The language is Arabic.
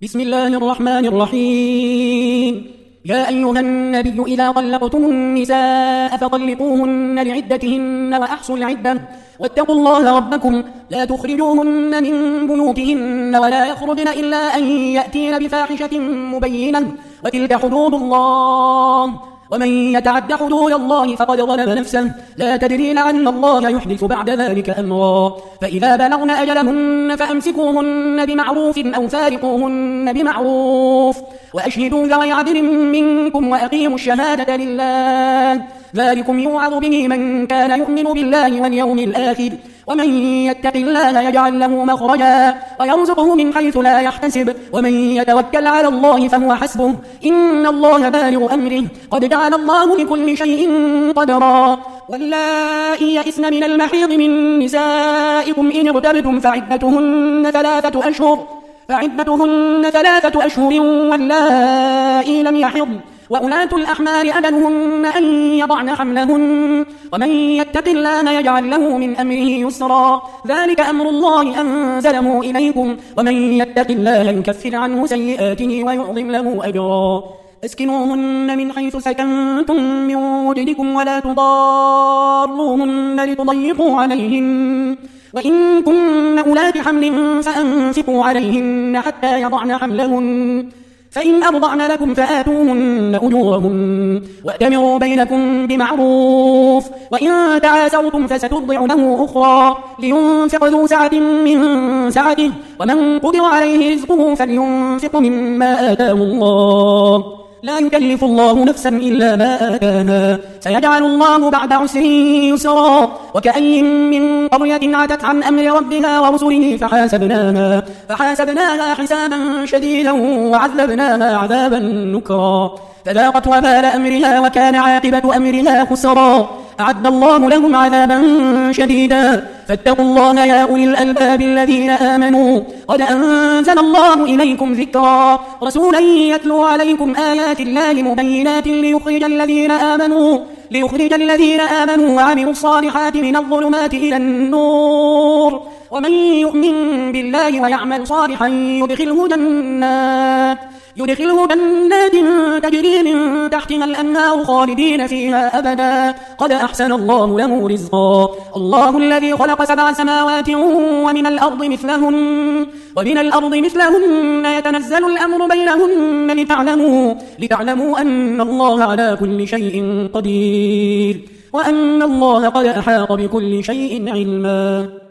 بسم الله الرحمن الرحيم. يا أيها النبي إذا طلقتم النساء فطلقوهن لعدتهن وأحصوا العدة واتقوا الله ربكم لا تخرجوهن من بيوتهن ولا يخرجن إلا أن يأتين بفاحشة مبينة وتلك حدود الله ومن يتعد حدود الله فقد ظلم نفسه لا تدري لعل الله يحدث بعد ذلك أمرا. فإذا بلغن أجلهن فأمسكوهن بمعروف أو فارقوهن بمعروف وأشهدوا ذوي عدل منكم وأقيموا الشهادة لله ذلكم يوعظ به من كان يؤمن بالله واليوم الآخر ومن يتق الله يجعل له مخرجا ويرزقه من حيث لا يحتسب ومن يتوكل على الله فهو حسبه إن الله بالغ أمره قد جعل الله لكل شيء قدرا. واللائي يئسن من المحيض من نسائكم إن ارتبتم فعدتهن ثلاثة أشهر واللائي لم يحضن وأولاة الأحمال أجلهن أن يضعن حملهن ومن يتق الله يجعل له من أمره يسرا ذلك أمر الله أنزله إليكم ومن يتق الله يكفر عنه سيئاته ويعظم له أجرا. اسكنوهن من حيث سكنتم من وجدكم ولا تضاروهن لتضيقوا عليهن وإن كن أولات حمل فأنفقوا عليهن حتى يضعن حملهن فإن أرضعن لكم فآتوهن أجورهن وأتمروا بينكم بمعروف وإن تعاسرتم فسترضع له أخرى لينفق ذو سعة من سعته ومن قدر عليه رزقه فلينفق مما آتاه الله لا يكلف الله نفسا إلا ما آتاها سيجعل الله بعد عسر يسرا. وكأي من قرية عتت عن أمر ربها ورسله فحاسبناها حسابا شديدا وعذبناها عذابا نكرا فذاقت وبال أمرها وكان عاقبة أمرها خسرا. أعد الله لهم عذابا شديدا فاتقوا الله يا أولي الألباب الذين آمنوا قد أنزل الله إليكم ذكرا رسولا يتلو عليكم آيات الله مبينات ليخرج الذين آمنوا وعملوا الصالحات من الظلمات إلى النور ومن يؤمن بالله ويعمل صالحا يدخله جنات تجري من تحتها الأنهار خالدين فيها أبدا قد أحسن الله له رزقا. الله الذي خلق 7 سماوات ومن الأرض مثلهن يتنزل الأمر بينهن لتعلموا أن الله على كل شيء قدير وأن الله قد أحاط بكل شيء علما.